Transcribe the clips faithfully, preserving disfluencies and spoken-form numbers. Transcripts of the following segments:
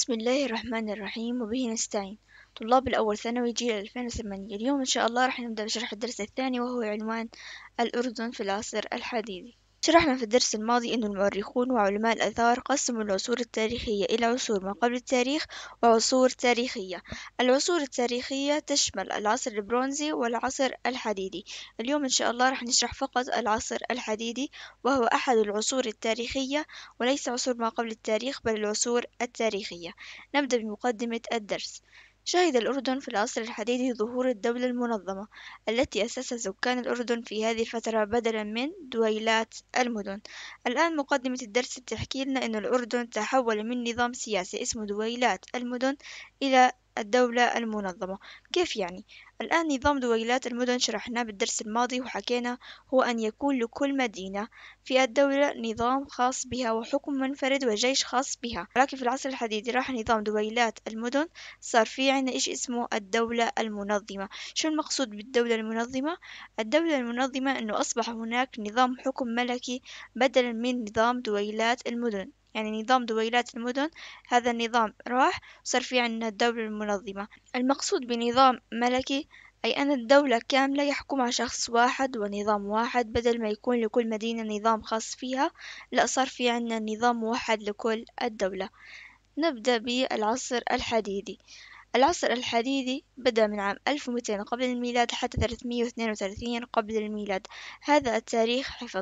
بسم الله الرحمن الرحيم وبه نستعين. طلاب الأول ثانوي جيل ألفين وثمانية، اليوم إن شاء الله راح نبدأ بشرح الدرس الثاني وهو عنوان الأردن في العصر الحديثي. شرحنا في الدرس الماضي أن المؤرخون وعلماء الآثار قسموا العصور التاريخية إلى عصور ما قبل التاريخ وعصور تاريخية. العصور التاريخية تشمل العصر البرونزي والعصر الحديدي. اليوم إن شاء الله راح نشرح فقط العصر الحديدي، وهو أحد العصور التاريخية وليس عصور ما قبل التاريخ بل العصور التاريخية. نبدأ بمقدمة الدرس. شهد الأردن في العصر الحديثي ظهور الدولة المنظمة التي أسسها سكان الأردن في هذه الفترة بدلا من دويلات المدن. الآن مقدمة الدرس بتحكي لنا أن الأردن تحول من نظام سياسي اسمه دويلات المدن إلى الدولة المنظمة. كيف يعني؟ الآن نظام دويلات المدن شرحناه بالدرس الماضي وحكينا هو أن يكون لكل مدينة في الدولة نظام خاص بها وحكم منفرد وجيش خاص بها، ولكن في العصر الحديث راح نظام دويلات المدن صار في عنا إيش اسمه الدولة المنظمة. شو المقصود بالدولة المنظمة؟ الدولة المنظمة أنه أصبح هناك نظام حكم ملكي بدلا من نظام دويلات المدن. يعني نظام دويلات المدن هذا النظام راح صار في عنا الدولة المنظمة. المقصود بنظام ملكي أي أن الدولة كاملة يحكمها شخص واحد ونظام واحد، بدل ما يكون لكل مدينة نظام خاص فيها، لا صار في عنا نظام موحد لكل الدولة. نبدأ بالعصر الحديدي. العصر الحديدي بدأ من عام ألف ومئتين قبل الميلاد حتى ثلاثمئة واثنين وثلاثين قبل الميلاد. هذا التاريخ حفظ.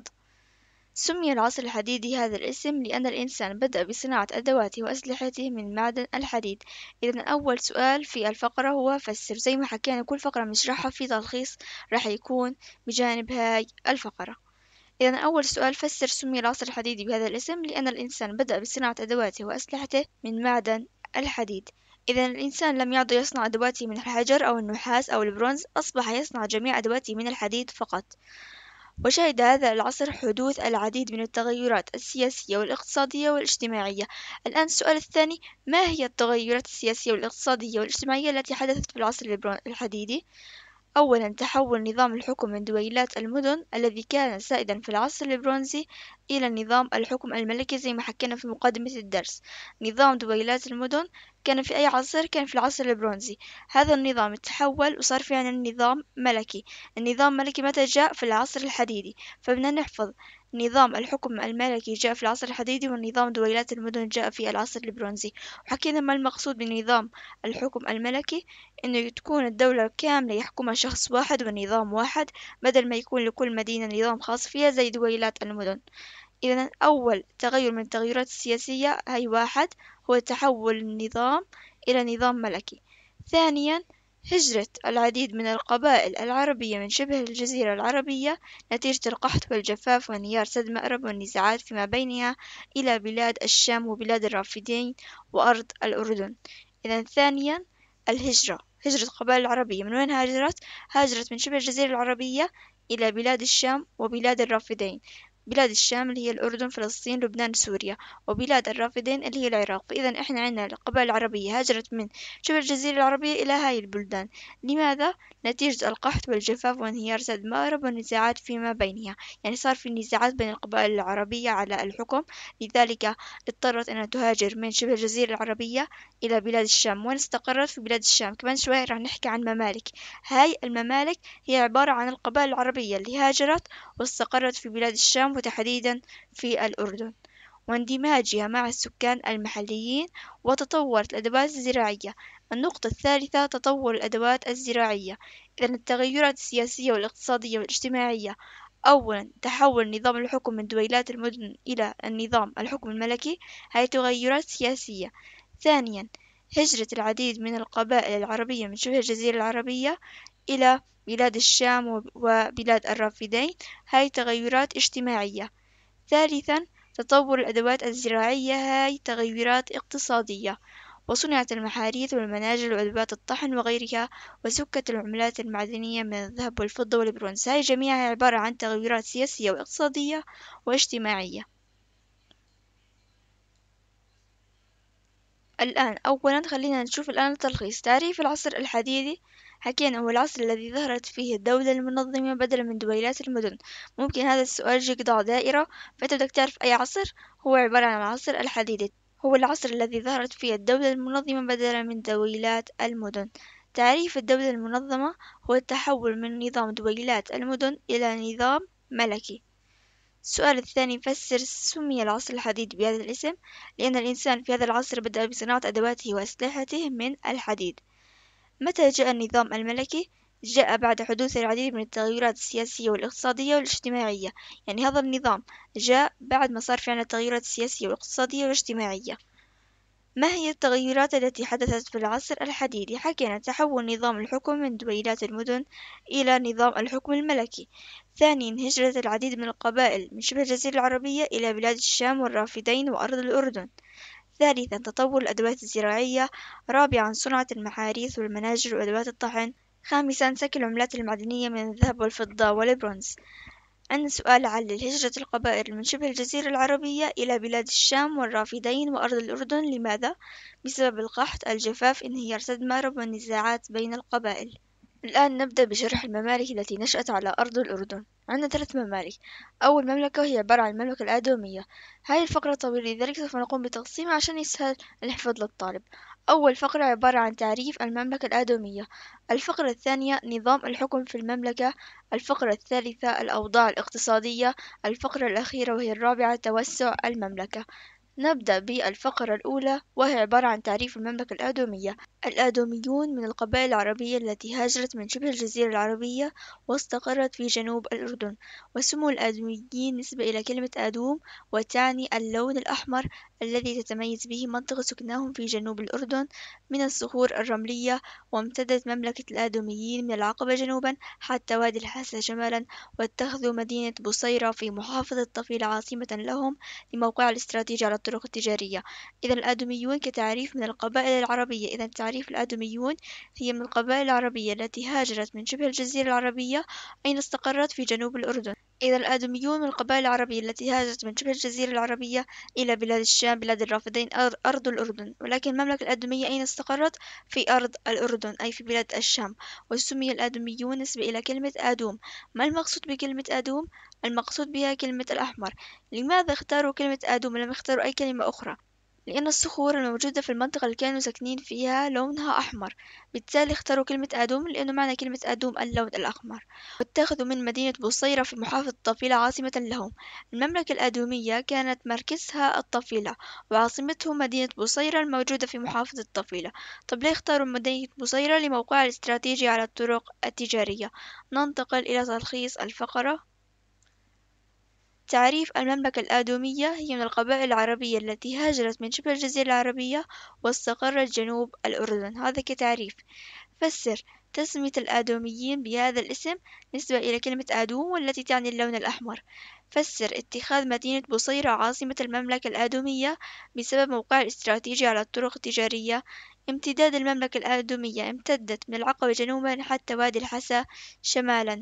سمي العصر الحديدي هذا الاسم لأن الإنسان بدأ بصناعة أدواته وأسلحته من معدن الحديد. إذن أول سؤال في الفقرة هو فسر، زي ما حكينا كل فقرة بنشرحها في تلخيص راح يكون بجانب هاي الفقرة. إذن أول سؤال فسر، سمي العصر الحديدي بهذا الاسم لأن الإنسان بدأ بصناعة أدواته وأسلحته من معدن الحديد. إذا الإنسان لم يعد يصنع أدواته من الحجر أو النحاس أو البرونز، أصبح يصنع جميع أدواته من الحديد فقط. وشهد هذا العصر حدوث العديد من التغيرات السياسية والاقتصادية والاجتماعية. الآن السؤال الثاني، ما هي التغيرات السياسية والاقتصادية والاجتماعية التي حدثت في العصر الحديدي؟ أولا، تحول نظام الحكم من دويلات المدن الذي كان سائدا في العصر البرونزي إلى نظام الحكم الملكي زي ما حكينا في مقدمة الدرس. نظام دويلات المدن كان في أي عصر؟ كان في العصر البرونزي. هذا النظام تحول وصار في عنا النظام ملكي. النظام الملكي متى جاء؟ في العصر الحديدي. فبدنا نحفظ نظام الحكم الملكي جاء في العصر الحديدي، والنظام دويلات المدن جاء في العصر البرونزي. وحكينا ما المقصود بنظام الحكم الملكي، إنه تكون الدولة كاملة يحكمها شخص واحد ونظام واحد، بدل ما يكون لكل مدينة نظام خاص فيها زي دويلات المدن. إذا أول تغير من التغيرات السياسية هي واحد، هو تحول النظام إلى نظام ملكي. ثانيا، هجرة العديد من القبائل العربية من شبه الجزيرة العربية نتيجة القحط والجفاف وانهيار سد مأرب والنزاعات فيما بينها إلى بلاد الشام وبلاد الرافدين وأرض الأردن. إذا ثانيا الهجرة، هجرة القبائل العربية من وين هاجرت؟ هاجرت من شبه الجزيرة العربية إلى بلاد الشام وبلاد الرافدين. بلاد الشام اللي هي الأردن فلسطين لبنان سوريا، وبلاد الرافدين اللي هي العراق. فإذا إحنا عندنا القبائل العربية هاجرت من شبه الجزيرة العربية إلى هاي البلدان. لماذا؟ نتيجة القحط والجفاف وانهيار سد مأرب والنزاعات فيما بينها. يعني صار في نزاعات بين القبائل العربية على الحكم، لذلك اضطرت أن تهاجر من شبه الجزيرة العربية إلى بلاد الشام. وين استقرت؟ في بلاد الشام. كمان شوي راح نحكي عن ممالك. هاي الممالك هي عبارة عن القبائل العربية اللي هاجرت واستقرت في بلاد الشام وتحديدا في الأردن، واندماجها مع السكان المحليين، وتطورت الأدوات الزراعية. النقطة الثالثة، تطور الأدوات الزراعية. إذن التغيرات السياسية والاقتصادية والاجتماعية، أولا تحول نظام الحكم من دويلات المدن إلى النظام الحكم الملكي، هاي تغيرات سياسية. ثانيا، هجرة العديد من القبائل العربية من شبه الجزيرة العربية إلى بلاد الشام وبلاد الرافدين، هاي تغيرات اجتماعية. ثالثا، تطور الأدوات الزراعية، هاي تغيرات اقتصادية. وصنعت المحاريث والمناجل وأدوات الطحن وغيرها، وسكت العملات المعدنية من الذهب والفضة والبرونز. هاي جميعها عبارة عن تغيرات سياسية واقتصادية واجتماعية. الآن أولا خلينا نشوف الآن التلخيص. تعريف العصر الحديثي، حكينا هو العصر الذي ظهرت فيه الدولة المنظمة بدلا من دويلات المدن. ممكن هذا السؤال يجيك ضع دائرة، فأنت بدك تعرف أي عصر. هو عبارة عن العصر الحديثي. هو العصر الذي ظهرت فيه الدولة المنظمة بدلا من دويلات المدن. تعريف الدولة المنظمة هو التحول من نظام دويلات المدن إلى نظام ملكي. السؤال الثاني، فسر سمي العصر الحديد بهذا الاسم. لأن الإنسان في هذا العصر بدأ بصناعة أدواته وأسلحته من الحديد. متى جاء النظام الملكي؟ جاء بعد حدوث العديد من التغيرات السياسية والاقتصادية والاجتماعية. يعني هذا النظام جاء بعد ما صار في عنا التغيرات السياسية والاقتصادية والاجتماعية. ما هي التغيرات التي حدثت في العصر الحديدي؟ حكينا تحول نظام الحكم من دويلات المدن إلى نظام الحكم الملكي. ثانيا، هجرة العديد من القبائل من شبه الجزيرة العربية إلى بلاد الشام والرافدين وأرض الأردن. ثالثا، تطور الأدوات الزراعية. رابعا، صناعة المحاريث والمناجر وأدوات الطحن. خامسا، سك العملات المعدنية من الذهب والفضة والبرونز. عندنا سؤال، علل هجرة القبائل من شبه الجزيرة العربية إلى بلاد الشام والرافدين وأرض الأردن لماذا؟ بسبب القحط، الجفاف، انهيار سد مأرب، والنزاعات بين القبائل. الآن نبدأ بشرح الممالك التي نشأت على أرض الأردن. عندنا ثلاث ممالك. أول مملكة هي عبارة عن المملكة الآدومية. هاي الفقرة طويلة لذلك سوف نقوم بتقسيمها عشان يسهل الحفظ للطالب. أول فقرة عبارة عن تعريف المملكة الآدومية. الفقرة الثانية نظام الحكم في المملكة. الفقرة الثالثة الأوضاع الاقتصادية. الفقرة الأخيرة وهي الرابعة توسع المملكة. نبدأ بالفقرة الأولى وهي عبارة عن تعريف المملكة الآدومية. الآدوميون من القبائل العربية التي هاجرت من شبه الجزيرة العربية واستقرت في جنوب الأردن. وسموا الآدوميين نسبة إلى كلمة آدوم، وتعني اللون الأحمر الذي تتميز به منطقة سكناهم في جنوب الأردن من الصخور الرملية. وامتدت مملكة الآدوميين من العقبة جنوبا حتى وادي الحاسة شمالا، واتخذوا مدينة بصيرة في محافظة طفيلة عاصمة لهم لموقعها الاستراتيجي على الطرق التجارية. إذا الآدوميون كتعريف من القبائل العربية. إذا تعريف الآدوميون هي من القبائل العربية التي هاجرت من شبه الجزيرة العربية أين استقرت في جنوب الأردن. إذا الآدوميون من القبائل العربية التي هاجرت من شبه الجزيرة العربية إلى بلاد الشام بلاد الرافدين أرض الأردن. ولكن المملكة الآدومية أين استقرت؟ في أرض الأردن أي في بلاد الشام. وسمي الآدوميون نسبة إلى كلمة آدوم. ما المقصود بكلمة آدوم؟ المقصود بها كلمة الأحمر. لماذا اختاروا كلمة آدوم ولم يختاروا أي كلمة أخرى؟ لأن الصخور الموجودة في المنطقة اللي كانوا ساكنين فيها لونها أحمر، بالتالي اختاروا كلمة آدوم لأنه معنى كلمة آدوم اللون الأحمر. واتخذوا من مدينة بوصيرة في محافظة طفيلة عاصمة لهم. المملكة الآدومية كانت مركزها الطفيلة وعاصمتهم مدينة بوصيرة الموجودة في محافظة طفيلة. طب ليه اختاروا مدينة بوصيرة؟ لموقعها الاستراتيجي على الطرق التجارية. ننتقل إلى تلخيص الفقرة. تعريف المملكة الآدومية هي من القبائل العربية التي هاجرت من شبه الجزيرة العربية واستقرت جنوب الأردن. هذا كتعريف. فسر تسمية الآدوميين بهذا الاسم نسبة إلى كلمة آدوم والتي تعني اللون الأحمر. فسر اتخاذ مدينة بصيرة عاصمة المملكة الآدومية بسبب موقعها الاستراتيجي على الطرق التجارية. امتداد المملكة الآدومية امتدت من العقبة جنوبا حتى وادي الحسا شمالا.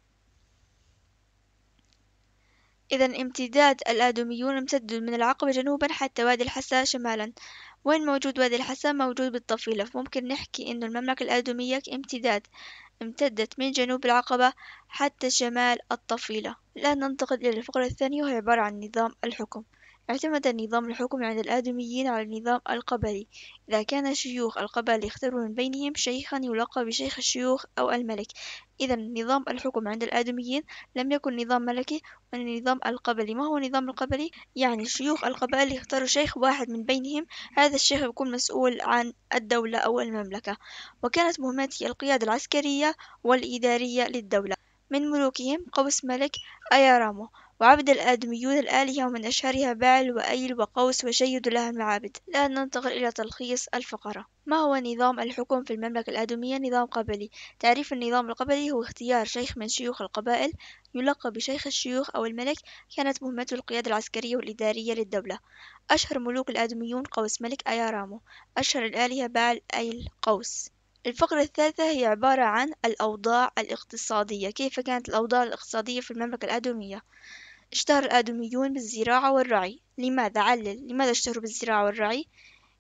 إذا امتداد الآدوميون امتدوا من العقبة جنوبا حتى وادي الحسا شمالا. وين موجود وادي الحسا؟ موجود بالطفيلة. فممكن نحكي إنه المملكة الآدومية امتداد امتدت من جنوب العقبة حتى شمال الطفيلة. الآن ننتقل إلى الفقرة الثانية وهي عبارة عن نظام الحكم. اعتمد نظام الحكم عند الآدوميين على النظام القبلي. إذا كان شيوخ القبائل يختارون من بينهم شيخا يلقب بشيخ الشيوخ أو الملك. إذا نظام الحكم عند الآدوميين لم يكن نظام ملكي ولا نظام القبلي. ما هو النظام القبلي؟ يعني شيوخ القبائل يختاروا شيخ واحد من بينهم، هذا الشيخ يكون مسؤول عن الدولة أو المملكة. وكانت مهمته القيادة العسكرية والإدارية للدولة. من ملوكهم قوس ملك أيارامو. وعبد الآدميون الآلهة ومن أشهرها بعل وأيل وقوس وشيد لها المعابد. الآن ننتقل إلى تلخيص الفقرة. ما هو نظام الحكم في المملكة الآدومية؟ نظام قبلي. تعريف النظام القبلي هو اختيار شيخ من شيوخ القبائل يلقب بشيخ الشيوخ أو الملك، كانت مهمته القيادة العسكرية والإدارية للدولة. أشهر ملوك الآدميون قوس ملك أيارامو. أشهر الآلهة بعل أيل قوس. الفقرة الثالثة هي عبارة عن الأوضاع الاقتصادية. كيف كانت الأوضاع الاقتصادية في المملكة الآدومية؟ اشتهر الآدوميون بالزراعة والرعي. لماذا؟ علل لماذا اشتهروا بالزراعة والرعي؟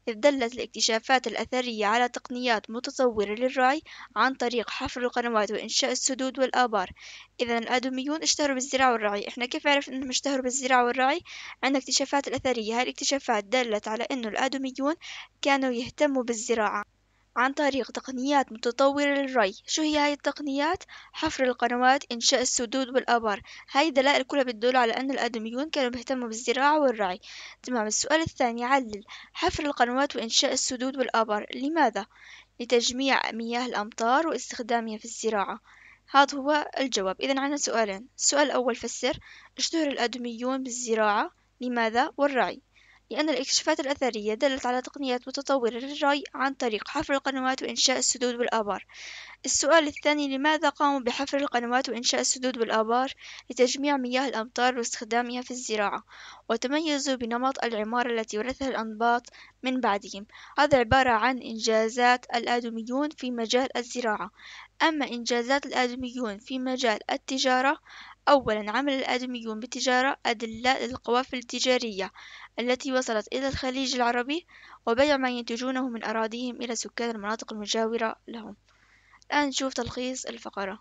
إذ دلت الاكتشافات الأثرية على تقنيات متطورة للرعي عن طريق حفر القنوات وإنشاء السدود والآبار. إذا الآدميون اشتهروا بالزراعة والرعي. إحنا كيف عرفنا أنهم اشتهروا بالزراعة والرعي؟ عندنا اكتشافات الأثرية. هاي الاكتشافات دلت على أنه الآدميون كانوا يهتموا بالزراعة عن طريق تقنيات متطورة للري. شو هي هاي التقنيات؟ حفر القنوات، إنشاء السدود والآبار. هاي دلائل كلها بتدل على أن الآدميون كانوا بيهتموا بالزراعة والرعي. تمام. السؤال الثاني، علل. حفر القنوات وإنشاء السدود والآبار لماذا؟ لتجميع مياه الأمطار واستخدامها في الزراعة. هذا هو الجواب. إذا عندنا سؤالين. السؤال الأول، فسر. اشتهر الآدميون بالزراعة لماذا والرعي؟ لأن الاكتشافات الأثرية دلت على تقنيات متطورة للري عن طريق حفر القنوات وإنشاء السدود والآبار. السؤال الثاني، لماذا قاموا بحفر القنوات وإنشاء السدود والآبار؟ لتجميع مياه الأمطار واستخدامها في الزراعة. وتميزوا بنمط العمارة التي ورثها الأنباط من بعدهم. هذا عبارة عن إنجازات الآدميون في مجال الزراعة. أما إنجازات الآدميون في مجال التجارة، أولا عمل الآدميون بالتجارة أدلاء للقوافل التجارية التي وصلت إلى الخليج العربي، وبيع ما ينتجونه من أراضيهم إلى سكان المناطق المجاورة لهم. الآن نشوف تلخيص الفقرة.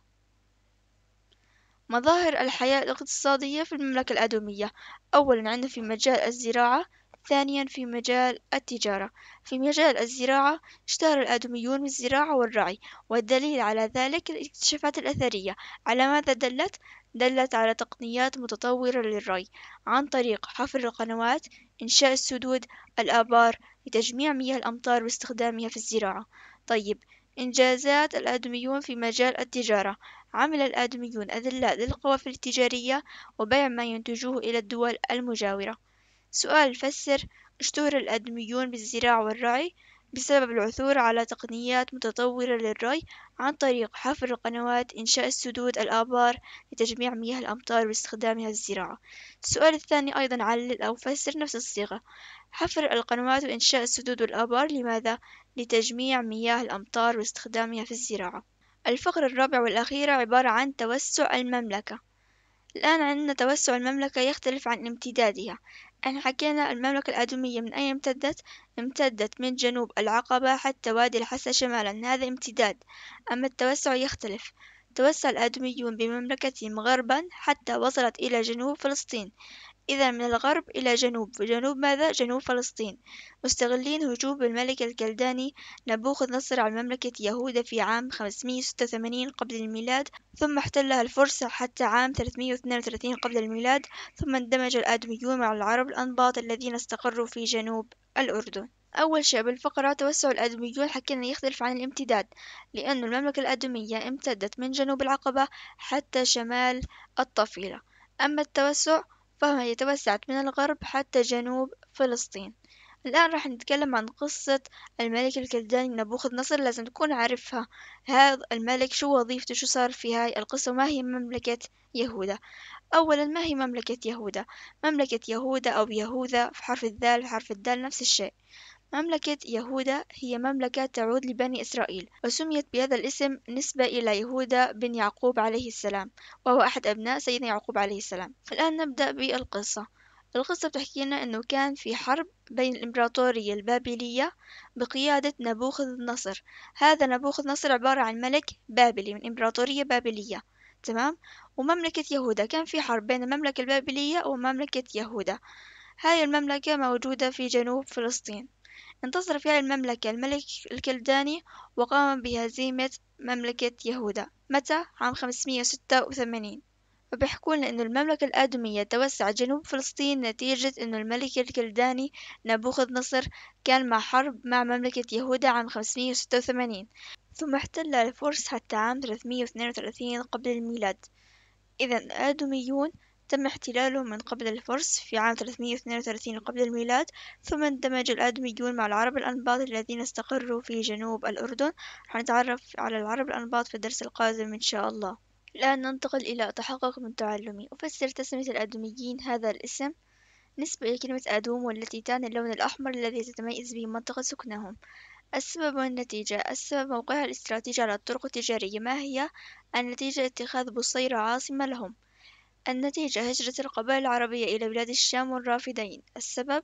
مظاهر الحياة الاقتصادية في المملكة الآدومية. أولا عندنا في مجال الزراعة. ثانيا في مجال التجارة. في مجال الزراعة اشتهر الآدوميون بالزراعة والرعي، والدليل على ذلك الاكتشافات الأثرية. على ماذا دلت؟ دلت على تقنيات متطورة للري عن طريق حفر القنوات، إنشاء السدود، الآبار لتجميع مياه الأمطار واستخدامها في الزراعة. طيب، إنجازات الآدميون في مجال التجارة. عمل الآدميون أدلة للقوافل التجارية وبيع ما ينتجوه إلى الدول المجاورة. سؤال، فسر. اشتهر الآدميون بالزراعة والرعي بسبب العثور على تقنيات متطورة للري عن طريق حفر القنوات، إنشاء السدود، الآبار لتجميع مياه الأمطار واستخدامها في الزراعة. السؤال الثاني أيضا علل أو فسر نفس الصيغة. حفر القنوات وإنشاء السدود والآبار لماذا؟ لتجميع مياه الأمطار واستخدامها في الزراعة. الفقرة الرابعة والأخيرة عبارة عن توسع المملكة. الآن عندنا توسع المملكة يختلف عن امتدادها. احنا حكينا المملكة الآدومية من أين امتدت؟ امتدت من جنوب العقبة حتى وادي الحسا شمالا، هذا امتداد. أما التوسع يختلف. توسع الآدوميون بمملكتهم غربا حتى وصلت إلى جنوب فلسطين. إذا من الغرب إلى جنوب، جنوب ماذا؟ جنوب فلسطين. مستغلين هجوم الملك الكلداني نبوخذ نصر على مملكة يهوذا في عام خمسمائة وستة وثمانين قبل الميلاد، ثم احتلها الفرس حتى عام ثلاثمائة واثنين وثلاثين قبل الميلاد، ثم اندمج الآدميون مع العرب الأنباط الذين استقروا في جنوب الأردن. أول شيء بالفقرة، توسع الآدميون حكينا يختلف عن الامتداد، لأن المملكة الآدمية امتدت من جنوب العقبة حتى شمال الطفيلة. أما التوسع فهي توسعت من الغرب حتى جنوب فلسطين. الآن راح نتكلم عن قصة الملك الكلداني نبوخذ نصر. لازم تكون عارفها، هذا الملك شو وظيفته، شو صار في هاي القصة، وما هي مملكة يهوذا. أولا، ما هي مملكة يهوذا؟ مملكة يهوذا أو يهوذا في حرف الذال في حرف الدال نفس الشيء. مملكة يهوذا هي مملكة تعود لبني إسرائيل، وسميت بهذا الاسم نسبة إلى يهوذا بن يعقوب عليه السلام، وهو أحد أبناء سيدنا يعقوب عليه السلام. الآن نبدأ بالقصة. القصة بتحكي لنا أنه كان في حرب بين الإمبراطورية البابلية بقيادة نبوخذ النصر. هذا نبوخذ النصر عبارة عن ملك بابلي من إمبراطورية بابلية. تمام. ومملكة يهوذا، كان في حرب بين المملكة البابلية ومملكة يهوذا. هاي المملكة موجودة في جنوب فلسطين. انتصر في هذه المملكة الملك الكلداني وقام بهزيمة مملكة يهوذا. متى؟ عام خمسمائة وستة وثمانين. وبيحكوا لنا إنه المملكة الآدومية توسعت جنوب فلسطين نتيجة إنه الملك الكلداني نبوخذ نصر كان مع حرب مع مملكة يهوذا عام خمسمائة وستة وثمانين، ثم احتل الفرس حتى عام ثلاثمائة واثنين وثلاثين قبل الميلاد. إذا الآدوميون تم احتلالهم من قبل الفرس في عام ثلاثمائة واثنين وثلاثين قبل الميلاد، ثم اندمج الآدوميون مع العرب الأنباط الذين استقروا في جنوب الأردن. حنتعرف على العرب الأنباط في الدرس القادم إن شاء الله. الآن ننتقل إلى تحقق من تعلمي. أفسر تسمية الآدوميين هذا الاسم نسبة إلى كلمة آدوم، والتي تعني اللون الأحمر الذي تتميز به منطقة سكنهم. السبب والنتيجة. السبب موقعها الاستراتيجي على الطرق التجارية. ما هي النتيجة؟ اتخاذ بصيرة عاصمة لهم. النتيجة هجرة القبائل العربية إلى بلاد الشام والرافدين. السبب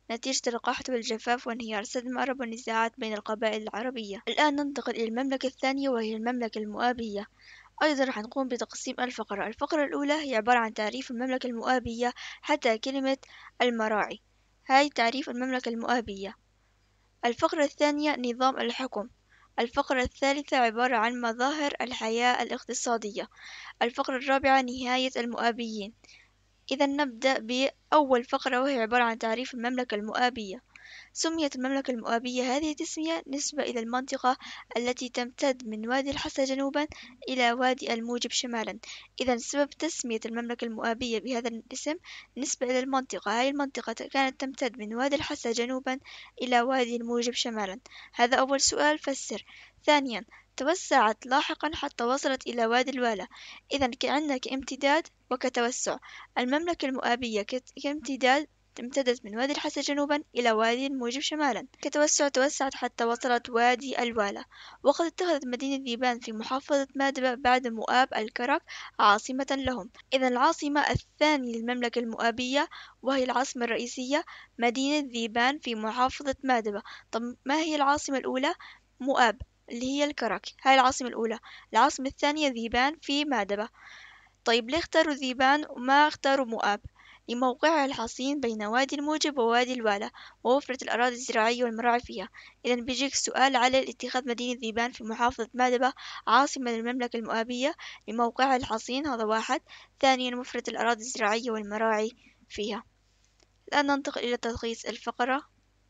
نتيجة القحط والجفاف وانهيار سد المأرب والنزاعات بين القبائل العربية. الآن ننتقل إلى المملكة الثانية وهي المملكة المؤابية. أيضا راح نقوم بتقسيم الفقرة. الفقرة الأولى هي عبارة عن تعريف المملكة المؤابية حتى كلمة المراعي. هاي تعريف المملكة المؤابية. الفقرة الثانية نظام الحكم. الفقرة الثالثة عبارة عن مظاهر الحياة الاقتصادية. الفقرة الرابعة نهاية المؤابيين. إذا نبدأ بأول فقرة وهي عبارة عن تعريف المملكة المؤابية. سميت المملكة المؤابية هذه التسمية نسبة إلى المنطقة التي تمتد من وادي الحسا جنوبا إلى وادي الموجب شمالا. إذا سبب تسمية المملكة المؤابية بهذا الاسم نسبة إلى المنطقة. هذه المنطقة كانت تمتد من وادي الحسا جنوبا إلى وادي الموجب شمالا. هذا أول سؤال، فسر. ثانيا، توسعت لاحقا حتى وصلت إلى وادي الوالة. إذا كأنك كامتداد وكتوسع. المملكة المؤابية كامتداد امتدت من وادي الحسا جنوبا إلى وادي الموجب شمالا. كتوسع توسعت حتى وصلت وادي الوالة. وقد اتخذت مدينة ذيبان في محافظة مادبة بعد مؤاب الكرك عاصمة لهم. إذا العاصمة الثانية للمملكة المؤابية وهي العاصمة الرئيسية مدينة ذيبان في محافظة مادبة. طب ما هي العاصمة الأولى؟ مؤاب اللي هي الكرك، هاي العاصمة الأولى. العاصمة الثانية ذيبان في مادبة. طيب ليه اختاروا ذيبان وما اختاروا مؤاب؟ لموقعها الحصين بين وادي الموجب ووادي الوالة ووفرة الأراضي الزراعية والمراعي فيها. إذا بيجيك سؤال على اتخاذ مدينة ذيبان في محافظة مادبة عاصمة للمملكة المؤابية لموقعها الحصين، هذا واحد. ثانيا وفرة الأراضي الزراعية والمراعي فيها. الآن ننتقل إلى تلخيص الفقرة.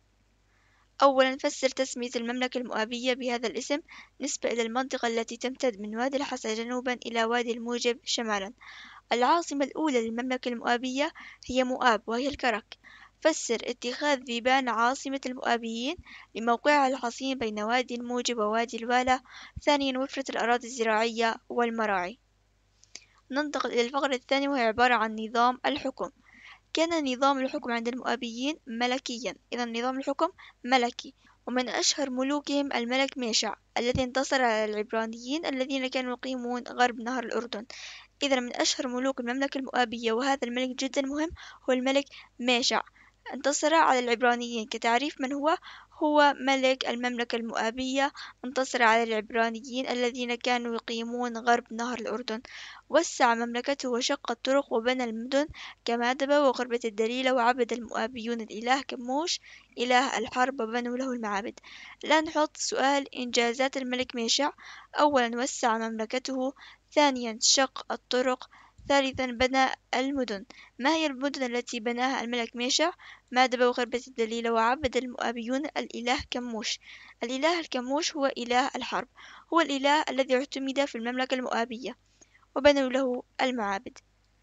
أولا، فسر تسمية المملكة المؤابية بهذا الاسم نسبة إلى المنطقة التي تمتد من وادي الحسا جنوبا إلى وادي الموجب شمالا. العاصمة الأولى للمملكة المؤابية هي مؤاب وهي الكرك. فسر اتخاذ ذيبان عاصمة المؤابيين لموقعها الحصين بين وادي الموجب ووادي الوالة. ثانيا وفرة الأراضي الزراعية والمراعي. ننتقل إلى الفقرة الثانية وهي عبارة عن نظام الحكم. كان نظام الحكم عند المؤابيين ملكيا. إذا نظام الحكم ملكي، ومن أشهر ملوكهم الملك ميشع الذي انتصر على العبرانيين الذين كانوا يقيمون غرب نهر الأردن. إذا من أشهر ملوك المملكة المؤابية وهذا الملك جدا مهم هو الملك ميشع، انتصر على العبرانيين. كتعريف من هو؟ هو ملك المملكة المؤابية، انتصر على العبرانيين الذين كانوا يقيمون غرب نهر الأردن. وسع مملكته وشق الطرق وبنى المدن كمادبة وغربة الدليلة. وعبد المؤابيون الإله كموش إله الحرب وبنوا له المعابد. الآن نحط سؤال إنجازات الملك ميشع. أولا وسع مملكته. ثانيا شق الطرق. ثالثا بنى المدن. ما هي المدن التي بناها الملك ميشع؟ مادبة وغربة الدليلة. وعبد المؤابيون الإله كموش. الإله الكموش هو إله الحرب، هو الإله الذي اعتمد في المملكة المؤابية وبنوا له المعابد.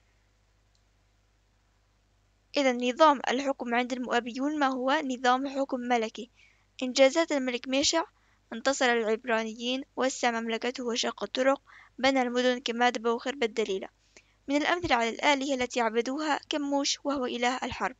إذا نظام الحكم عند المؤابيون ما هو؟ نظام حكم ملكي. إنجازات الملك ميشع: انتصر العبرانيين، وسع مملكته وشق الطرق، بنى المدن كمادبة وخرب الدليلة. من الأمثلة على الآلهة التي عبدوها كموش وهو إله الحرب.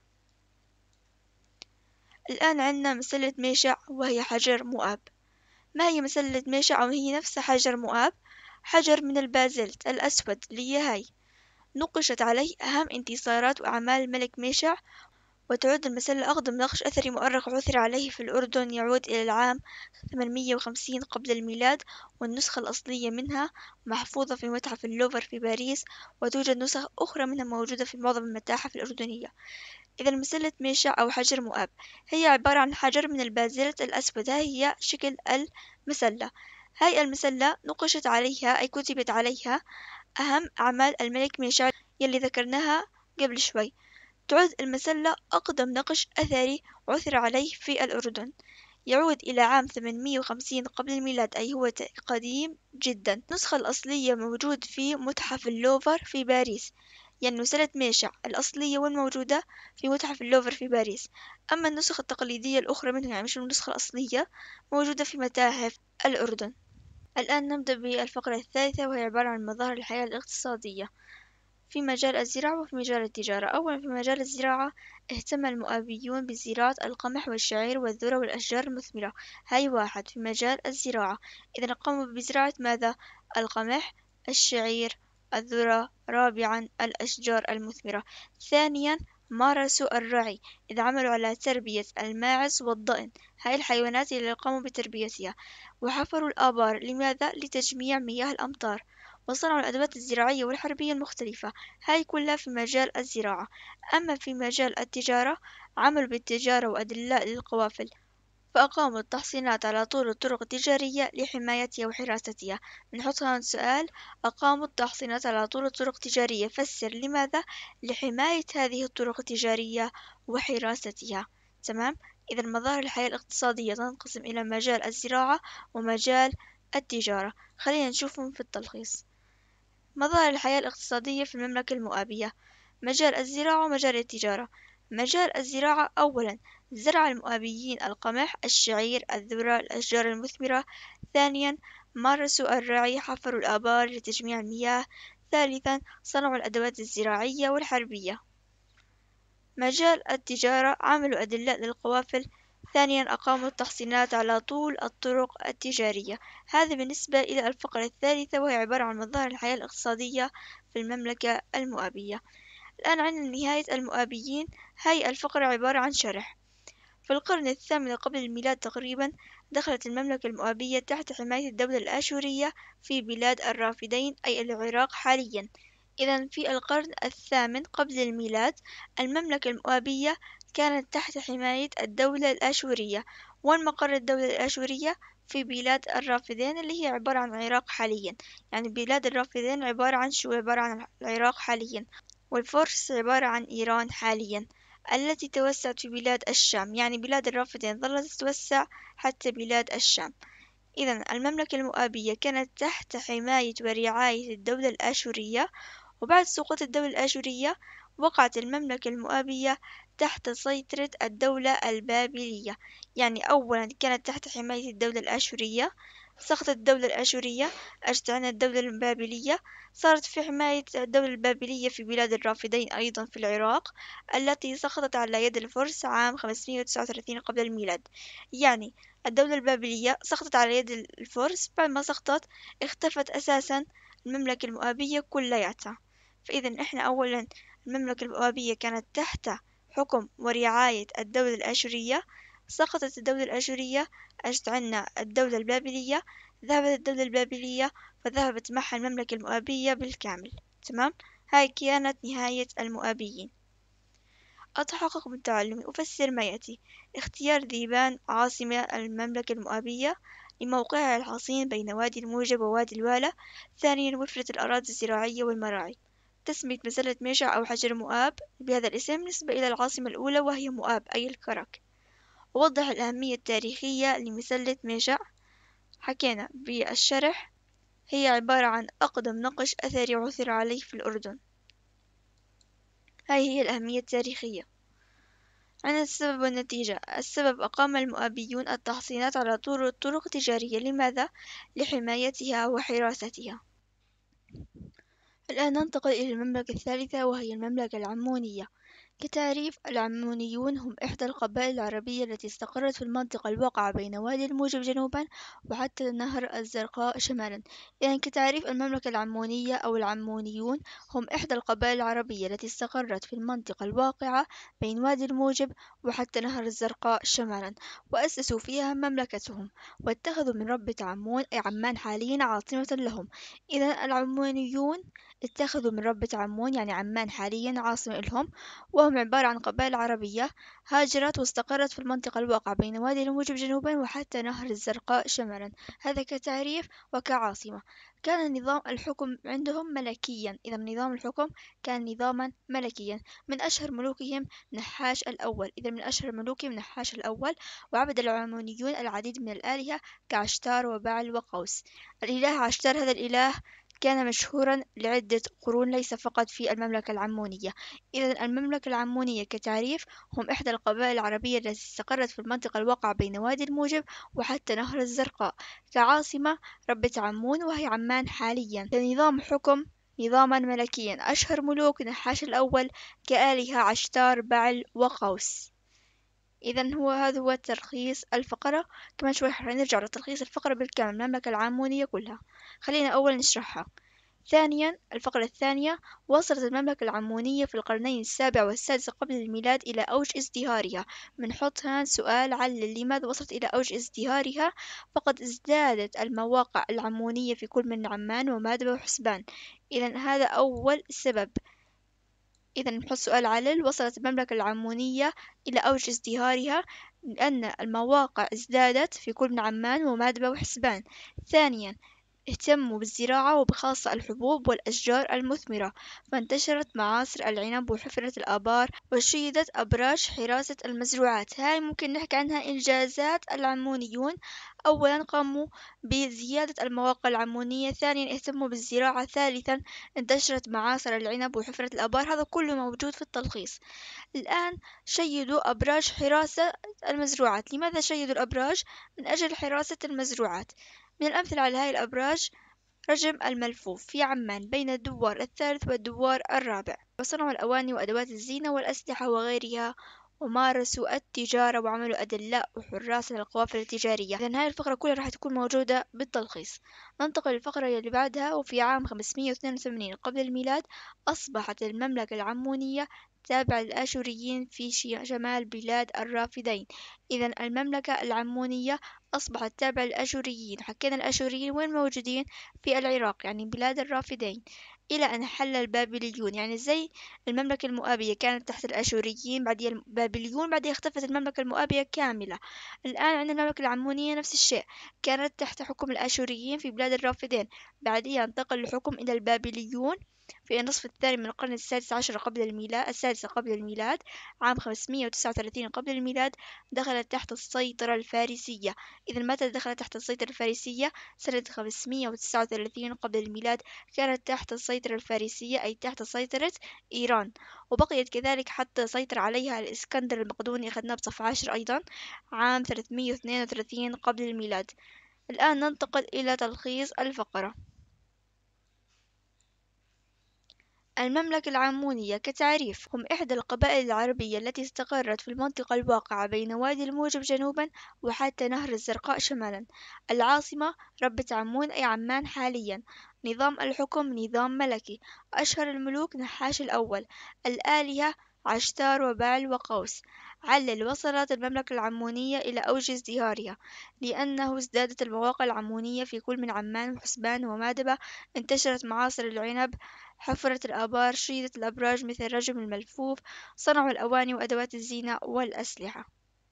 الآن عندنا مسلة ميشع وهي حجر مؤاب. ما هي مسلة ميشع؟ أو هي نفس حجر مؤاب، حجر من البازلت الأسود اللي هي هاي. نقشت عليه أهم انتصارات وأعمال الملك ميشع. وتعد المسلة أقدم نقش أثري مؤرخ عثر عليه في الأردن، يعود إلى العام ثمانمئة وخمسين قبل الميلاد، والنسخة الأصلية منها محفوظة في متحف اللوفر في باريس، وتوجد نسخ أخرى منها موجودة في معظم المتاحف الأردنية. إذا مسلة ميشع أو حجر مؤاب هي عبارة عن حجر من البازلت الأسود، هاي هي شكل المسلة. هاي المسلة نقشت عليها أي كتبت عليها أهم أعمال الملك ميشع يلي ذكرناها قبل شوي. تعد المسلة أقدم نقش أثري عثر عليه في الأردن، يعود إلى عام ثمانمئة وخمسين قبل الميلاد، أي هو قديم جدا. النسخة الأصلية موجود في متحف اللوفر في باريس. يعني مسلة ميشع الأصلية والموجودة في متحف اللوفر في باريس. أما النسخ التقليدية الأخرى منها، يعني مش النسخة الأصلية، موجودة في متاحف الأردن. الآن نبدأ بالفقرة الثالثة وهي عبارة عن مظاهر الحياة الاقتصادية في مجال الزراعة وفي مجال التجارة. أولا في مجال الزراعة اهتم المؤابيون بزراعة القمح والشعير والذرة والأشجار المثمرة. هاي واحد في مجال الزراعة. إذا قاموا بزراعة ماذا؟ القمح، الشعير، الذرة. رابعا الأشجار المثمرة. ثانيا مارسوا الرعي، إذ عملوا على تربية الماعز والضأن، هاي الحيوانات اللي قاموا بتربيتها. وحفروا الآبار، لماذا؟ لتجميع مياه الأمطار. وصنعوا الأدوات الزراعية والحربية المختلفة، هاي كلها في مجال الزراعة. أما في مجال التجارة، عملوا بالتجارة وأدلاء للقوافل، فأقاموا التحصينات على طول الطرق التجارية لحمايتها وحراستها. بنحط هون سؤال: أقاموا التحصينات على طول الطرق التجارية، فسر لماذا؟ لحماية هذه الطرق التجارية وحراستها. تمام. إذا مظاهر الحياة الاقتصادية تنقسم إلى مجال الزراعة ومجال التجارة. خلينا نشوفهم في التلخيص. مظاهر الحياة الاقتصادية في المملكة المؤابية: مجال الزراعة ومجال التجارة. مجال الزراعة: أولا، زرع المؤابيين القمح، الشعير، الذرة، الأشجار المثمرة. ثانيا، مارسوا الرعي، حفروا الآبار لتجميع المياه. ثالثا، صنعوا الأدوات الزراعية والحربية. مجال التجارة: عملوا أدلاء للقوافل. ثانيا، أقاموا التحصينات على طول الطرق التجارية. هذا بالنسبة إلى الفقرة الثالثة، وهي عبارة عن مظاهر الحياة الاقتصادية في المملكة المؤابية. الآن عن نهاية المؤابيين، هاي الفقرة عبارة عن شرح. في القرن الثامن قبل الميلاد تقريبا، دخلت المملكة المؤابية تحت حماية الدولة الآشورية في بلاد الرافدين، أي العراق حاليا. إذا في القرن الثامن قبل الميلاد، المملكة المؤابية كانت تحت حماية الدولة الآشورية. وين مقر الدولة الآشورية؟ في بلاد الرافدين، اللي هي عبارة عن العراق حاليا. يعني بلاد الرافدين عبارة عن شو؟ عبارة عن العراق حاليا. والفرس عبارة عن إيران حاليا، التي توسعت في بلاد الشام. يعني بلاد الرافدين ظلت تتوسع حتى بلاد الشام. إذا المملكة المؤابية كانت تحت حماية ورعاية الدولة الآشورية. وبعد سقوط الدولة الآشورية، وقعت المملكة المؤابية تحت سيطرة الدولة البابلية. يعني أولا كانت تحت حماية الدولة الآشورية، سقطت الدولة الآشورية، أجت عنا الدولة البابلية، صارت في حماية الدولة البابلية في بلاد الرافدين أيضا في العراق، التي سقطت على يد الفرس عام خمسمائة وتسعة وثلاثين قبل الميلاد. يعني الدولة البابلية سقطت على يد الفرس، بعد ما سقطت اختفت أساسا المملكة المؤابية كلياتها. فإذا إحنا أولا المملكة المؤابية كانت تحت حكم ورعاية الدولة الآشورية، سقطت الدولة الآشورية، أجت عنا الدولة البابلية، ذهبت الدولة البابلية فذهبت معها المملكة المؤابية بالكامل. تمام. هاي كانت نهاية المؤابيين. أتحقق من تعلمي، أفسر ما يأتي. اختيار ذيبان عاصمة المملكة المؤابية لموقعها الحصين بين وادي الموجب ووادي الوالة. ثانيا، وفرة الأراضي الزراعية والمراعي. تسمية مسلة ميشع أو حجر مؤاب بهذا الاسم نسبة إلى العاصمة الأولى وهي مؤاب أي الكرك. وضح الأهمية التاريخية لمسلة ميشع. حكينا بالشرح، هي عبارة عن أقدم نقش أثري عثر عليه في الأردن. هاي هي الأهمية التاريخية. عن السبب والنتيجة: السبب، أقام المؤابيون التحصينات على طول الطرق التجارية. لماذا؟ لحمايتها وحراستها. الآن ننتقل إلى المملكة الثالثة، وهي المملكة العمونية. كتعريف: العمونيون هم إحدى القبائل العربية التي استقرت في المنطقة الواقعة بين وادي الموجب جنوبا وحتى نهر الزرقاء شمالا. يعني كتعريف المملكة العمونية أو العمونيون هم إحدى القبائل العربية التي استقرت في المنطقة الواقعة بين وادي الموجب وحتى نهر الزرقاء شمالا، وأسسوا فيها مملكتهم، واتخذوا من ربة عمون أي عمان حاليا عاصمة لهم. إذا العمونيون اتخذوا من ربة عمون يعني عمان حاليا عاصمة لهم، وهم عبارة عن قبائل عربية هاجرت واستقرت في المنطقة الواقعة بين وادي الموجب جنوبا وحتى نهر الزرقاء شمالا. هذا كتعريف وكعاصمة. كان نظام الحكم عندهم ملكيا. إذا نظام الحكم كان نظاما ملكيا. من أشهر ملوكهم نحاش الأول. إذا من أشهر ملوكهم نحاش الأول. وعبد العمونيون العديد من الآلهة كعشتار وبعل وقوس. الإله عشتار هذا الإله كان مشهورا لعدة قرون، ليس فقط في المملكة العمونية. إذا المملكة العمونية كتعريف هم إحدى القبائل العربية التي استقرت في المنطقة الواقعة بين وادي الموجب وحتى نهر الزرقاء. كعاصمة ربة عمون وهي عمان حاليا. كنظام حكم نظاما ملكيا. أشهر ملوك نحاش الأول كآلهة عشتار بعل وقوس. إذا هو هذا هو تلخيص الفقرة. كمان شوي رح نرجع لتلخيص الفقرة بالكامل المملكة العمونية كلها. خلينا أول نشرحها. ثانيا، الفقرة الثانية، وصلت المملكة العمونية في القرنين السابع والسادس قبل الميلاد إلى أوج ازدهارها. بنحط هان سؤال علل لماذا وصلت إلى أوج ازدهارها. فقد ازدادت المواقع العمونية في كل من عمان ومادبة وحسبان. إذا هذا أول سبب. إذا نحط سؤال علل، وصلت المملكة العمونية إلى أوج ازدهارها لأن المواقع ازدادت في كل من عمان ومادبة وحسبان. ثانيا، اهتموا بالزراعة وبخاصة الحبوب والأشجار المثمرة، فانتشرت معاصر العنب وحفرت الآبار وشيدت أبراج حراسة المزروعات. هاي ممكن نحكي عنها إنجازات العمونيون. أولا، قاموا بزيادة المواقع العمونية. ثانيا، اهتموا بالزراعة. ثالثا، انتشرت معاصر العنب وحفرة الآبار. هذا كله موجود في التلخيص. الآن، شيدوا أبراج حراسة المزروعات. لماذا شيدوا الأبراج؟ من أجل حراسة المزروعات. من الأمثلة على هذه الأبراج: رجم الملفوف في عمان بين الدوار الثالث والدوار الرابع. وصنعوا الأواني وأدوات الزينة والأسلحة وغيرها. ومارسوا التجارة وعملوا أدلاء وحراس للقوافل التجارية. إذن هاي الفقرة كلها راح تكون موجودة بالتلخيص. ننتقل للفقرة اللي بعدها. وفي عام خمسمائة واثنين وثمانين قبل الميلاد أصبحت المملكة العمونية تابعة للآشوريين في شمال بلاد الرافدين. إذا المملكة العمونية أصبحت تابعة للآشوريين. حكينا الآشوريين وين موجودين؟ في العراق، يعني بلاد الرافدين. إلى أن حل البابليون، يعني زي المملكة المؤابية كانت تحت الآشوريين، بعدين البابليون، بعدين اختفت المملكة المؤابية كاملة. الآن عندنا المملكة العمونية نفس الشيء، كانت تحت حكم الآشوريين في بلاد الرافدين، بعدها انتقل الحكم إلى البابليون في النصف الثاني من القرن السادس عشر قبل الميلاد السادس قبل الميلاد. عام خمسمائة وتسعة وثلاثين قبل الميلاد دخلت تحت السيطرة الفارسية. إذا متى دخلت تحت السيطرة الفارسية؟ سنة خمسمائة وتسعة وثلاثين قبل الميلاد كانت تحت السيطرة الفارسية، أي تحت سيطرة إيران. وبقيت كذلك حتى سيطر عليها الإسكندر المقدوني، أخذناه بصف عاشر أيضا، عام ثلاثمائة واثنين وثلاثين قبل الميلاد. الآن ننتقل إلى تلخيص الفقرة. المملكة العمونية كتعريف هم إحدى القبائل العربية التي استقرت في المنطقة الواقعة بين وادي الموجب جنوبا وحتى نهر الزرقاء شمالا. العاصمة ربة عمون أي عمان حاليا. نظام الحكم نظام ملكي. أشهر الملوك نحاش الأول. الآلهة عشتار وبعل وقوس. علل وصلت المملكة العمونية إلى أوج ازدهارها لأنه ازدادت المواقع العمونية في كل من عمان وحسبان ومادبة. انتشرت معاصر العنب، حفرت الآبار، شيدت الأبراج مثل رجم الملفوف، صنعوا الأواني وأدوات الزينة والأسلحة.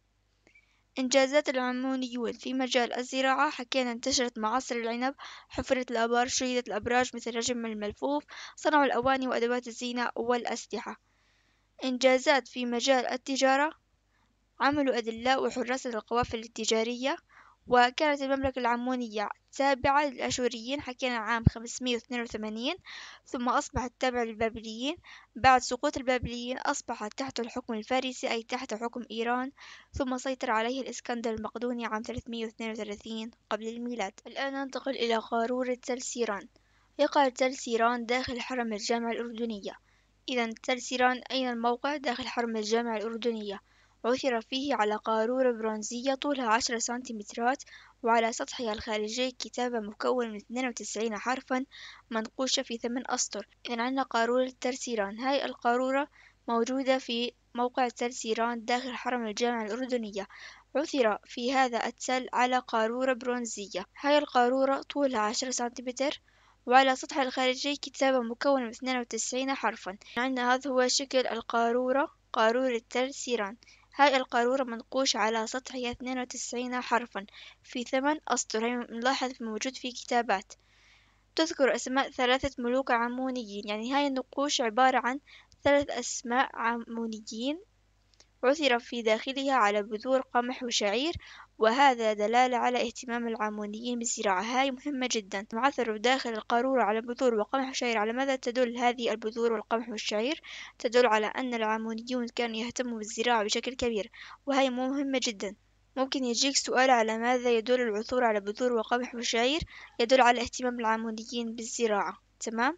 إنجازات العمونيون في مجال الزراعة حكينا انتشرت معاصر العنب، حفرت الآبار، شيدت الأبراج مثل رجم الملفوف، صنعوا الأواني وأدوات الزينة والأسلحة. إنجازات في مجال التجارة، عملوا أدلاء وحراس للقوافل التجارية. وكانت المملكة العمونية تابعة للأشوريين، حكينا عام خمسمائة واثنين وثمانين، ثم أصبحت تابعة للبابليين. بعد سقوط البابليين أصبحت تحت الحكم الفارسي أي تحت حكم إيران، ثم سيطر عليه الإسكندر المقدوني عام ثلاثمائة واثنين وثلاثين قبل الميلاد. الآن ننتقل إلى قارورة تل سيران. يقع تل سيران داخل حرم الجامعة الأردنية. إذا تل سيران أين الموقع؟ داخل حرم الجامعة الأردنية. عثر فيه على قارورة برونزية طولها عشرة سنتيمترات، وعلى سطحها الخارجي كتابة مكونة من اثنين وتسعين حرفا منقوشة في ثمان أسطر. إذا عندنا قارورة تل سيران. هاي القارورة موجودة في موقع تل سيران داخل حرم الجامعة الأردنية. عثر في هذا التل على قارورة برونزية. هاي القارورة طولها عشرة سنتيمتر، وعلى سطحها الخارجي كتابة مكونة من اثنين وتسعين حرفا. عندنا هذا هو شكل القارورة، قارورة تل سيران. هاي القارورة منقوش على سطحها اثنين وتسعين حرفا في ثمان أسطر. هي نلاحظ موجود في كتابات تذكر أسماء ثلاثة ملوك عمونيين، يعني هاي النقوش عبارة عن ثلاث أسماء عمونيين عثر في داخلها على بذور قمح وشعير، وهذا دلالة على اهتمام العمونيين بالزراعة. هاي مهمة جدا. عثروا داخل القارورة على بذور وقمح وشعير. على ماذا تدل هذه البذور والقمح والشعير؟ تدل على أن العمونيون كانوا يهتموا بالزراعة بشكل كبير، وهي مهمة جدا. ممكن يجيك سؤال على ماذا يدل العثور على بذور وقمح وشعير؟ يدل على اهتمام العمونيين بالزراعة. تمام.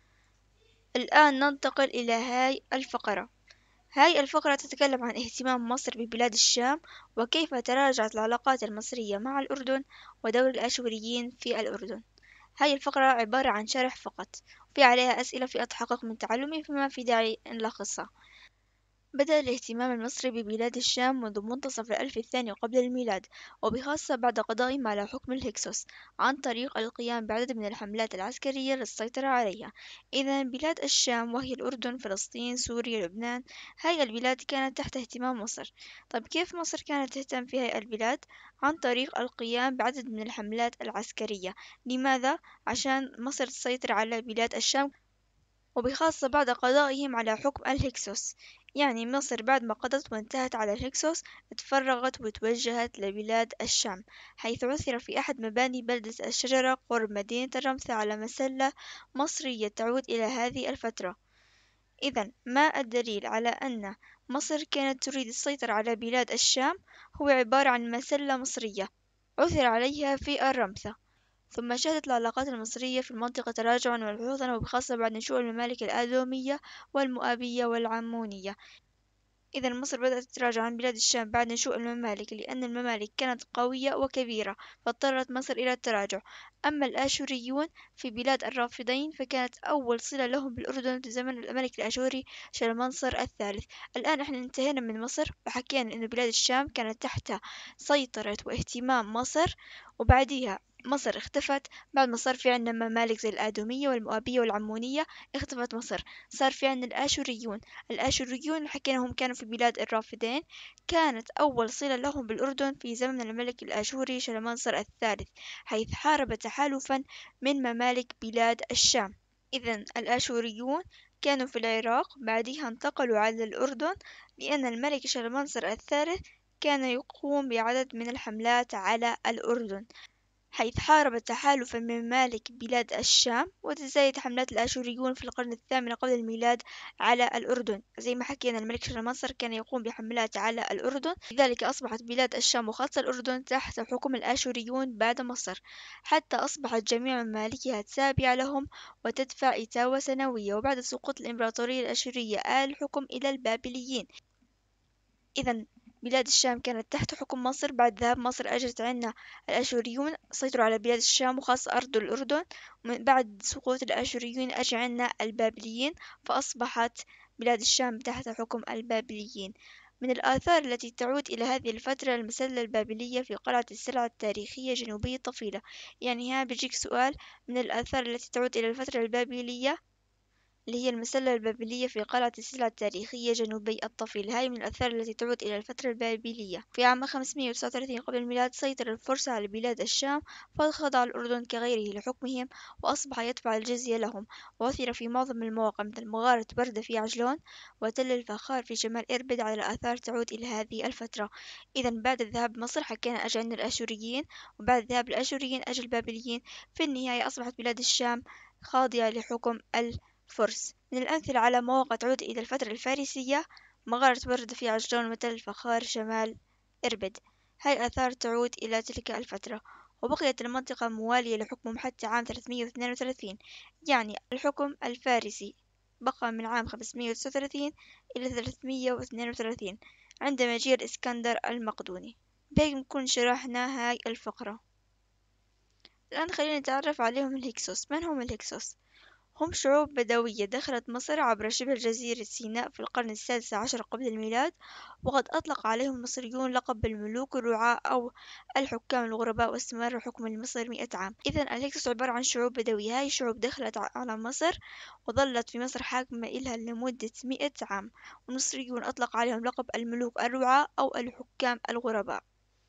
الآن ننتقل إلى هاي الفقرة. هاي الفقرة تتكلم عن اهتمام مصر ببلاد الشام، وكيف تراجعت العلاقات المصرية مع الأردن ودور الآشوريين في الأردن. هاي الفقرة عبارة عن شرح فقط، وفي عليها أسئلة في التحقق من تعلمي، فما في داعي نلخصها. بدأ الاهتمام المصري ببلاد الشام منذ منتصف الألف الثاني قبل الميلاد، وبخاصة بعد قضائهم على حكم الهكسوس عن طريق القيام بعدد من الحملات العسكرية للسيطرة عليها. إذا بلاد الشام وهي الأردن، فلسطين، سوريا، لبنان، هاي البلاد كانت تحت اهتمام مصر. طيب كيف مصر كانت تهتم في هاي البلاد؟ عن طريق القيام بعدد من الحملات العسكرية. لماذا؟ عشان مصر تسيطر على بلاد الشام، وبخاصة بعد قضائهم على حكم الهكسوس. يعني مصر بعد ما قضت وانتهت على الهكسوس اتفرغت وتوجهت لبلاد الشام، حيث عثر في أحد مباني بلدة الشجرة قرب مدينة الرمثة على مسلة مصرية تعود إلى هذه الفترة. إذا ما الدليل على أن مصر كانت تريد السيطرة على بلاد الشام؟ هو عبارة عن مسلة مصرية عثر عليها في الرمثة. ثم شهدت العلاقات المصرية في المنطقة تراجعًا ملحوظًا، وبخاصة بعد نشوء الممالك الآدومية والمؤابية والعمونية. إذا مصر بدأت تتراجع عن بلاد الشام بعد نشوء الممالك، لأن الممالك كانت قوية وكبيرة، فاضطرت مصر إلى التراجع. أما الآشوريون في بلاد الرافدين، فكانت أول صلة لهم بالأردن في زمن الملك الآشوري شلمنصر الثالث. الآن احنا انتهينا من مصر وحكينا إنه بلاد الشام كانت تحت سيطرة واهتمام مصر، وبعديها مصر اختفت. بعد ما صار في عندنا ممالك زي الآدومية والمؤابية والعمونية اختفت مصر، صار في عندنا الآشوريون. الآشوريون اللي حكيناهم كانوا في بلاد الرافدين، كانت أول صلة لهم بالأردن في زمن الملك الآشوري شلمنصر الثالث، حيث حارب تحالفا من ممالك بلاد الشام. إذا الآشوريون كانوا في العراق، بعدها انتقلوا على الأردن، لأن الملك شلمنصر الثالث كان يقوم بعدد من الحملات على الأردن، حيث حارب تحالفا من ممالك بلاد الشام. وتزايد حملات الآشوريون في القرن الثامن قبل الميلاد على الأردن. زي ما حكينا الملك شلمنصر كان يقوم بحملات على الأردن، لذلك أصبحت بلاد الشام وخاصة الأردن تحت حكم الآشوريون بعد مصر، حتى أصبحت جميع ممالكها تابعة لهم وتدفع إتاوة سنوية. وبعد سقوط الإمبراطورية الأشورية آل الحكم إلى البابليين. إذا بلاد الشام كانت تحت حكم مصر، بعد ذهاب مصر أجت عنا الآشوريون سيطروا على بلاد الشام وخاصة أرض الأردن. ومن بعد سقوط الآشوريين أجى عنا البابليين، فأصبحت بلاد الشام تحت حكم البابليين. من الآثار التي تعود إلى هذه الفترة المسلة البابلية في قلعة السلع التاريخية جنوبي طفيلة. يعني ها بيجيك سؤال، من الآثار التي تعود إلى الفترة البابلية اللي هي المسلة البابلية في قلعة السلع التاريخية جنوبي الطفيل. هاي من الآثار التي تعود إلى الفترة البابلية. في عام خمسمائة وتسعة وثلاثين قبل الميلاد سيطر الفرس على بلاد الشام، فخضع الأردن كغيره لحكمهم، وأصبح يدفع الجزية لهم. وعثر في معظم المواقع مثل مغارة بردة في عجلون وتل الفخار في شمال إربد على آثار تعود إلى هذه الفترة. إذا بعد الذهاب مصر حكينا أجى عنا الآشوريين، وبعد ذهاب الآشوريين أجى البابليين. في النهاية أصبحت بلاد الشام خاضعة لحكم ال فرس. من الأمثلة على مواقع تعود إلى الفترة الفارسية مغارة بردة في عجلون وتل الفخار شمال إربد، هاي آثار تعود إلى تلك الفترة. وبقيت المنطقة موالية لحكمهم حتى عام ثلاثمائة واثنين وثلاثين. يعني الحكم الفارسي بقى من عام خمسمائة وتسعة وثلاثين إلى ثلاثمائة واثنين وثلاثين عند مجيء الإسكندر المقدوني. بهيك نكون شرحنا هاي الفقرة. الآن خلينا نتعرف عليهم. الهكسوس، من هم الهكسوس؟ هم شعوب بدوية دخلت مصر عبر شبه جزيرة سيناء في القرن السادس عشر قبل الميلاد، وقد أطلق عليهم المصريون لقب الملوك الرعاة أو الحكام الغرباء، واستمر حكم مصر مئة عام. إذا الهكسوس عبارة عن شعوب بدوية. هاي الشعوب دخلت على مصر وظلت في مصر حاكمة إلها لمدة مئة عام، والمصريون أطلق عليهم لقب الملوك الرعاة أو الحكام الغرباء.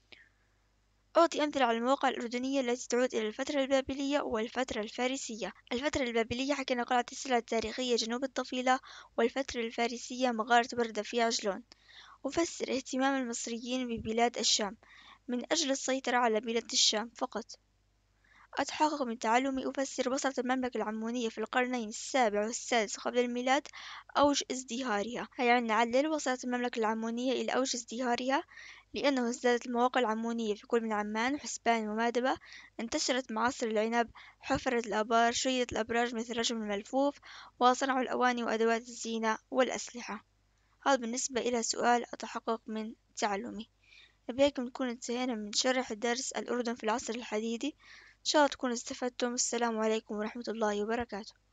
أعطي أمثلة على المواقع الأردنية التي تعود إلى الفترة البابلية والفترة الفارسية. الفترة البابلية حكينا قلعة السلع التاريخية جنوب الطفيلة، والفترة الفارسية مغارة بردة في عجلون. وفسر اهتمام المصريين ببلاد الشام من أجل السيطرة على بلاد الشام فقط. أتحقق من تعلمي أفسر وصلت المملكة العمونية في القرنين السابع والسادس قبل الميلاد أوج ازدهارها. هيا نعلل. وصلت المملكة العمونية إلى أوج ازدهارها لأنه ازدادت المواقع العمونية في كل من عمان وحسبان ومادبة، انتشرت معاصر العنب، حفرت الآبار، شيدت الأبراج مثل رجم الملفوف، وصنعوا الأواني وأدوات الزينة والأسلحة. هذا بالنسبة إلى سؤال أتحقق من تعلمي. بهيك نكون انتهينا من شرح درس الأردن في العصر الحديثي. شاء الله تكونوا استفدتم. السلام عليكم ورحمة الله وبركاته.